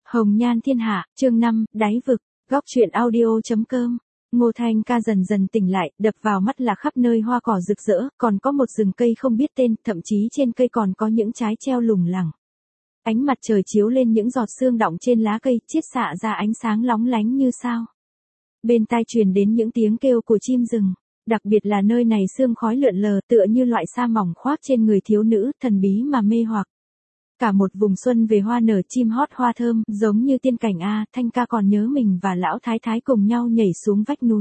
Hồng nhan thiên hạ, chương 5, đáy vực, góc truyện audio.com. Ngô Thanh Ca dần dần tỉnh lại, đập vào mắt là khắp nơi hoa cỏ rực rỡ, còn có một rừng cây không biết tên, thậm chí trên cây còn có những trái treo lủng lẳng. Ánh mặt trời chiếu lên những giọt sương đọng trên lá cây, chiết xạ ra ánh sáng lóng lánh như sao. Bên tai truyền đến những tiếng kêu của chim rừng, đặc biệt là nơi này sương khói lượn lờ tựa như loại sa mỏng khoác trên người thiếu nữ, thần bí mà mê hoặc. Cả một vùng xuân về hoa nở chim hót hoa thơm, giống như tiên cảnh a. Thanh Ca còn nhớ mình và lão thái thái cùng nhau nhảy xuống vách núi.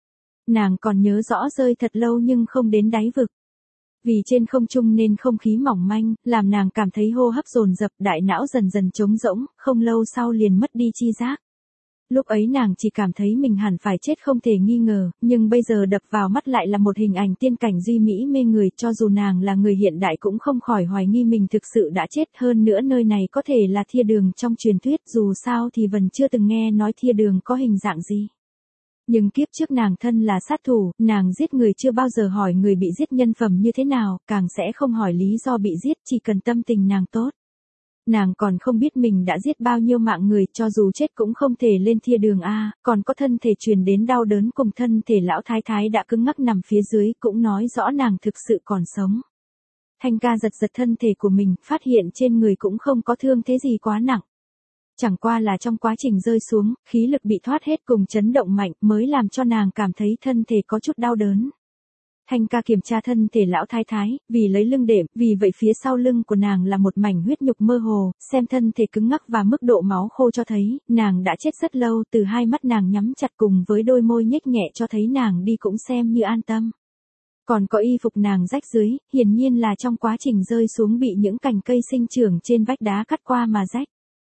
Nàng còn nhớ rõ rơi thật lâu nhưng không đến đáy vực. Vì trên không trung nên không khí mỏng manh, làm nàng cảm thấy hô hấp dồn dập, đại não dần dần trống rỗng, không lâu sau liền mất đi chi giác. Lúc ấy nàng chỉ cảm thấy mình hẳn phải chết không thể nghi ngờ, nhưng bây giờ đập vào mắt lại là một hình ảnh tiên cảnh duy mỹ mê người, cho dù nàng là người hiện đại cũng không khỏi hoài nghi mình thực sự đã chết. Hơn nữa nơi này có thể là thiên đường trong truyền thuyết, dù sao thì vẫn chưa từng nghe nói thiên đường có hình dạng gì. Nhưng kiếp trước nàng thân là sát thủ, nàng giết người chưa bao giờ hỏi người bị giết nhân phẩm như thế nào, càng sẽ không hỏi lý do bị giết, chỉ cần tâm tình nàng tốt. Nàng còn không biết mình đã giết bao nhiêu mạng người, cho dù chết cũng không thể lên thiên đường a. Còn có thân thể truyền đến đau đớn cùng thân thể lão thái thái đã cứng ngắc nằm phía dưới, cũng nói rõ nàng thực sự còn sống. Thanh Ca giật giật thân thể của mình, phát hiện trên người cũng không có thương thế gì quá nặng. Chẳng qua là trong quá trình rơi xuống, khí lực bị thoát hết cùng chấn động mạnh mới làm cho nàng cảm thấy thân thể có chút đau đớn. Thanh Ca kiểm tra thân thể lão thái thái, vì lấy lưng đệm, vì vậy phía sau lưng của nàng là một mảnh huyết nhục mơ hồ, xem thân thể cứng ngắc và mức độ máu khô cho thấy, nàng đã chết rất lâu. Từ hai mắt nàng nhắm chặt cùng với đôi môi nhếch nhẹ cho thấy nàng đi cũng xem như an tâm. Còn có y phục nàng rách dưới, hiển nhiên là trong quá trình rơi xuống bị những cành cây sinh trưởng trên vách đá cắt qua mà rách.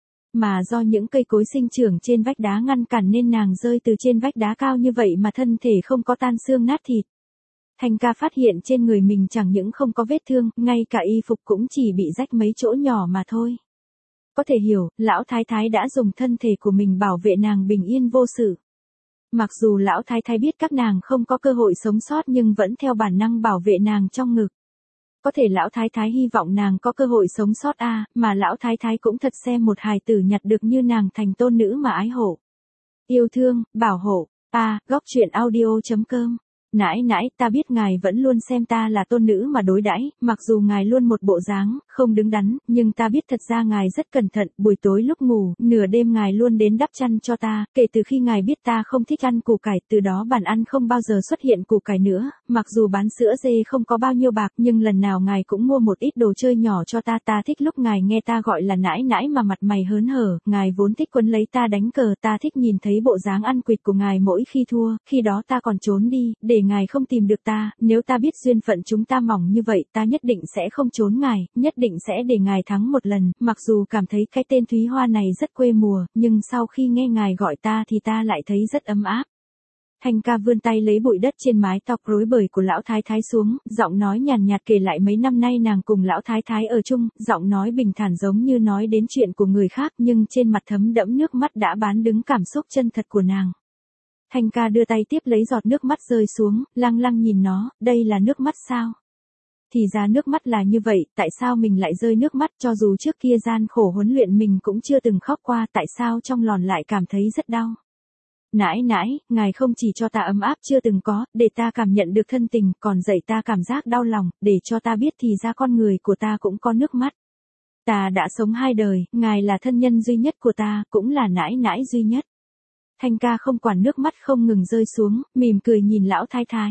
Mà do những cây cối sinh trưởng trên vách đá ngăn cản nên nàng rơi từ trên vách đá cao như vậy mà thân thể không có tan xương nát thịt. Thanh Ca phát hiện trên người mình chẳng những không có vết thương, ngay cả y phục cũng chỉ bị rách mấy chỗ nhỏ mà thôi. Có thể hiểu, lão thái thái đã dùng thân thể của mình bảo vệ nàng bình yên vô sự. Mặc dù lão thái thái biết các nàng không có cơ hội sống sót nhưng vẫn theo bản năng bảo vệ nàng trong ngực. Có thể lão thái thái hy vọng nàng có cơ hội sống sót mà lão thái thái cũng thật xem một hài tử nhặt được như nàng thành tôn nữ mà ái hộ. Yêu thương, bảo hộ, góc truyện audio.com. Nãi nãi, ta biết ngài vẫn luôn xem ta là tôn nữ mà đối đãi, mặc dù ngài luôn một bộ dáng không đứng đắn, nhưng ta biết thật ra ngài rất cẩn thận. Buổi tối lúc ngủ, nửa đêm ngài luôn đến đắp chăn cho ta. Kể từ khi ngài biết ta không thích ăn củ cải, từ đó bàn ăn không bao giờ xuất hiện củ cải nữa. Mặc dù bán sữa dê không có bao nhiêu bạc, nhưng lần nào ngài cũng mua một ít đồ chơi nhỏ cho ta. Ta thích lúc ngài nghe ta gọi là nãi nãi mà mặt mày hớn hở. Ngài vốn thích quấn lấy ta đánh cờ, ta thích nhìn thấy bộ dáng ăn quỵt của ngài mỗi khi thua. Khi đó ta còn trốn đi, để ngài không tìm được ta. Nếu ta biết duyên phận chúng ta mỏng như vậy, ta nhất định sẽ không trốn ngài, nhất định sẽ để ngài thắng một lần. Mặc dù cảm thấy cái tên Thúy Hoa này rất quê mùa, nhưng sau khi nghe ngài gọi ta thì ta lại thấy rất ấm áp. Thanh Ca vươn tay lấy bụi đất trên mái tóc rối bời của lão thái thái xuống, giọng nói nhàn nhạt kể lại mấy năm nay nàng cùng lão thái thái ở chung, giọng nói bình thản giống như nói đến chuyện của người khác, nhưng trên mặt thấm đẫm nước mắt đã bán đứng cảm xúc chân thật của nàng. Thanh Ca đưa tay tiếp lấy giọt nước mắt rơi xuống, lăng lăng nhìn nó, đây là nước mắt sao? Thì ra nước mắt là như vậy, tại sao mình lại rơi nước mắt, cho dù trước kia gian khổ huấn luyện mình cũng chưa từng khóc qua, tại sao trong lòn lại cảm thấy rất đau? Nãi nãi, ngài không chỉ cho ta ấm áp chưa từng có, để ta cảm nhận được thân tình, còn dạy ta cảm giác đau lòng, để cho ta biết thì ra con người của ta cũng có nước mắt. Ta đã sống 2 đời, ngài là thân nhân duy nhất của ta, cũng là nãi nãi duy nhất. Thanh Ca không quản nước mắt không ngừng rơi xuống, mỉm cười nhìn lão thái thái.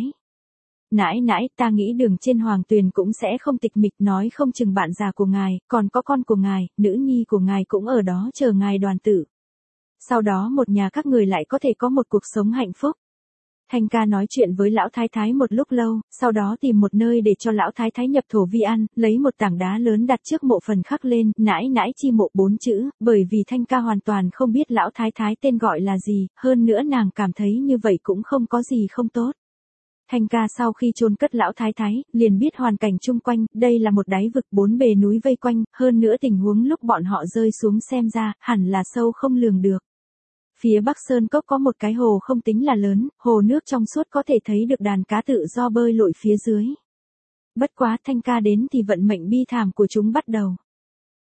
Nãi nãi, ta nghĩ đường trên hoàng tuyền cũng sẽ không tịch mịch, nói không chừng bạn già của ngài, còn có con của ngài, nữ nhi của ngài cũng ở đó chờ ngài đoàn tụ. Sau đó một nhà các người lại có thể có một cuộc sống hạnh phúc. Thanh Ca nói chuyện với lão thái thái một lúc lâu, sau đó tìm một nơi để cho lão thái thái nhập thổ vi ăn, lấy một tảng đá lớn đặt trước mộ phần khắc lên, nãi nãi chi mộ 4 chữ, bởi vì Thanh Ca hoàn toàn không biết lão thái thái tên gọi là gì, hơn nữa nàng cảm thấy như vậy cũng không có gì không tốt. Thanh Ca sau khi chôn cất lão thái thái, liền biết hoàn cảnh chung quanh, đây là một đáy vực 4 bề núi vây quanh, hơn nữa tình huống lúc bọn họ rơi xuống xem ra, hẳn là sâu không lường được. Phía Bắc Sơn Cốc có một cái hồ không tính là lớn, hồ nước trong suốt có thể thấy được đàn cá tự do bơi lội phía dưới. Bất quá Thanh Ca đến thì vận mệnh bi thảm của chúng bắt đầu.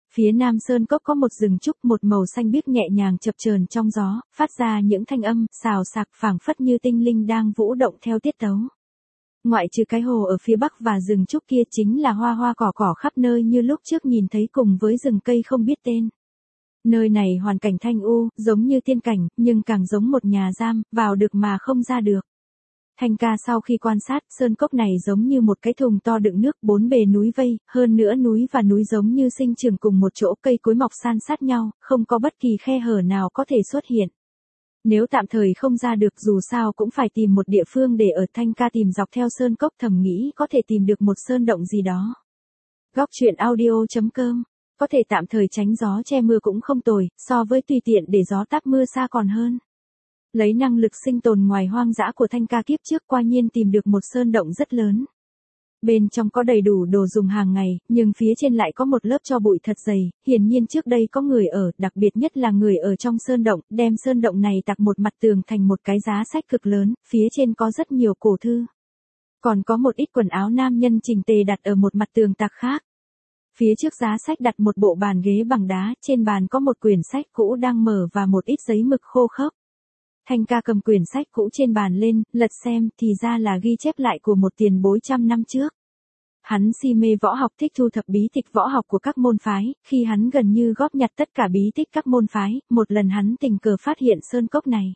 Phía nam sơn cốc có một rừng trúc một màu xanh biếc nhẹ nhàng chập chờn trong gió, phát ra những thanh âm xào xạc phảng phất như tinh linh đang vũ động theo tiết tấu. Ngoại trừ cái hồ ở phía bắc và rừng trúc kia chính là hoa hoa cỏ cỏ khắp nơi như lúc trước nhìn thấy cùng với rừng cây không biết tên. Nơi này hoàn cảnh thanh u, giống như tiên cảnh, nhưng càng giống một nhà giam, vào được mà không ra được. Thanh ca sau khi quan sát, sơn cốc này giống như một cái thùng to đựng nước, bốn bề núi vây, hơn nữa núi và núi giống như sinh trưởng cùng một chỗ, cây cối mọc san sát nhau, không có bất kỳ khe hở nào có thể xuất hiện. Nếu tạm thời không ra được dù sao cũng phải tìm một địa phương để ở. Thanh ca tìm dọc theo sơn cốc thầm nghĩ có thể tìm được một sơn động gì đó. Góc truyện audio.com. Có thể tạm thời tránh gió che mưa cũng không tồi, so với tùy tiện để gió táp mưa xa còn hơn. Lấy năng lực sinh tồn ngoài hoang dã của Thanh ca kiếp trước qua nhiên tìm được một sơn động rất lớn. Bên trong có đầy đủ đồ dùng hàng ngày, nhưng phía trên lại có một lớp tro bụi thật dày, hiển nhiên trước đây có người ở, đặc biệt nhất là người ở trong sơn động, đem sơn động này tạc một mặt tường thành một cái giá sách cực lớn, phía trên có rất nhiều cổ thư. Còn có một ít quần áo nam nhân chỉnh tề đặt ở một mặt tường tạc khác. Phía trước giá sách đặt một bộ bàn ghế bằng đá, trên bàn có một quyển sách cũ đang mở và một ít giấy mực khô khốc. Thanh ca cầm quyển sách cũ trên bàn lên, lật xem, thì ra là ghi chép lại của một tiền bối trăm năm trước. Hắn si mê võ học, thích thu thập bí tịch võ học của các môn phái, khi hắn gần như góp nhặt tất cả bí tịch các môn phái, một lần hắn tình cờ phát hiện sơn cốc này.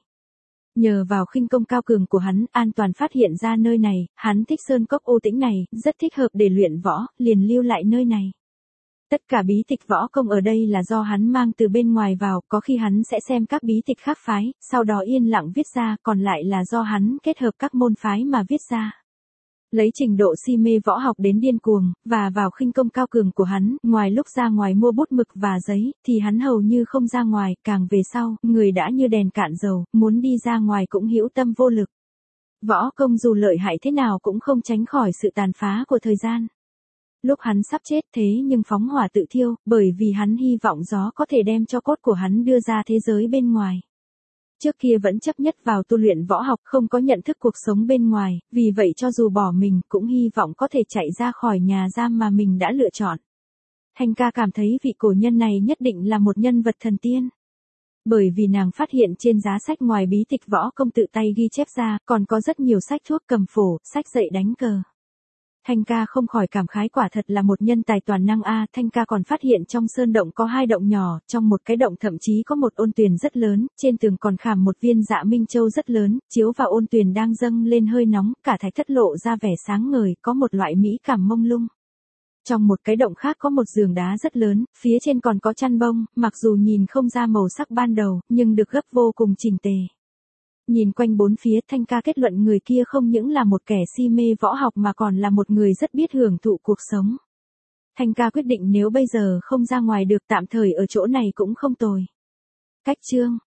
Nhờ vào khinh công cao cường của hắn, an toàn phát hiện ra nơi này, hắn thích sơn cốc u tĩnh này, rất thích hợp để luyện võ, liền lưu lại nơi này. Tất cả bí tịch võ công ở đây là do hắn mang từ bên ngoài vào, có khi hắn sẽ xem các bí tịch khác phái, sau đó yên lặng viết ra, còn lại là do hắn kết hợp các môn phái mà viết ra. Lấy trình độ si mê võ học đến điên cuồng, và vào khinh công cao cường của hắn, ngoài lúc ra ngoài mua bút mực và giấy, thì hắn hầu như không ra ngoài, càng về sau, người đã như đèn cạn dầu, muốn đi ra ngoài cũng hữu tâm vô lực. Võ công dù lợi hại thế nào cũng không tránh khỏi sự tàn phá của thời gian. Lúc hắn sắp chết thế nhưng phóng hỏa tự thiêu, bởi vì hắn hy vọng gió có thể đem cho cốt của hắn đưa ra thế giới bên ngoài. Trước kia vẫn chấp nhất vào tu luyện võ học, không có nhận thức cuộc sống bên ngoài, vì vậy cho dù bỏ mình cũng hy vọng có thể chạy ra khỏi nhà giam mà mình đã lựa chọn. Thanh ca cảm thấy vị cổ nhân này nhất định là một nhân vật thần tiên. Bởi vì nàng phát hiện trên giá sách ngoài bí tịch võ công tự tay ghi chép ra, còn có rất nhiều sách thuốc cầm phổ, sách dạy đánh cờ. Thanh ca không khỏi cảm khái quả thật là một nhân tài toàn năng a. Thanh ca còn phát hiện trong sơn động có 2 động nhỏ, trong một cái động thậm chí có một ôn tuyền rất lớn, trên tường còn khảm một viên dạ minh châu rất lớn, chiếu vào ôn tuyền đang dâng lên hơi nóng, cả thạch thất lộ ra vẻ sáng ngời, có một loại mỹ cảm mông lung. Trong một cái động khác có một giường đá rất lớn, phía trên còn có chăn bông, mặc dù nhìn không ra màu sắc ban đầu, nhưng được gấp vô cùng chỉnh tề. Nhìn quanh bốn phía, Thanh ca kết luận người kia không những là một kẻ si mê võ học mà còn là một người rất biết hưởng thụ cuộc sống. Thanh ca quyết định nếu bây giờ không ra ngoài được tạm thời ở chỗ này cũng không tồi. Cách chương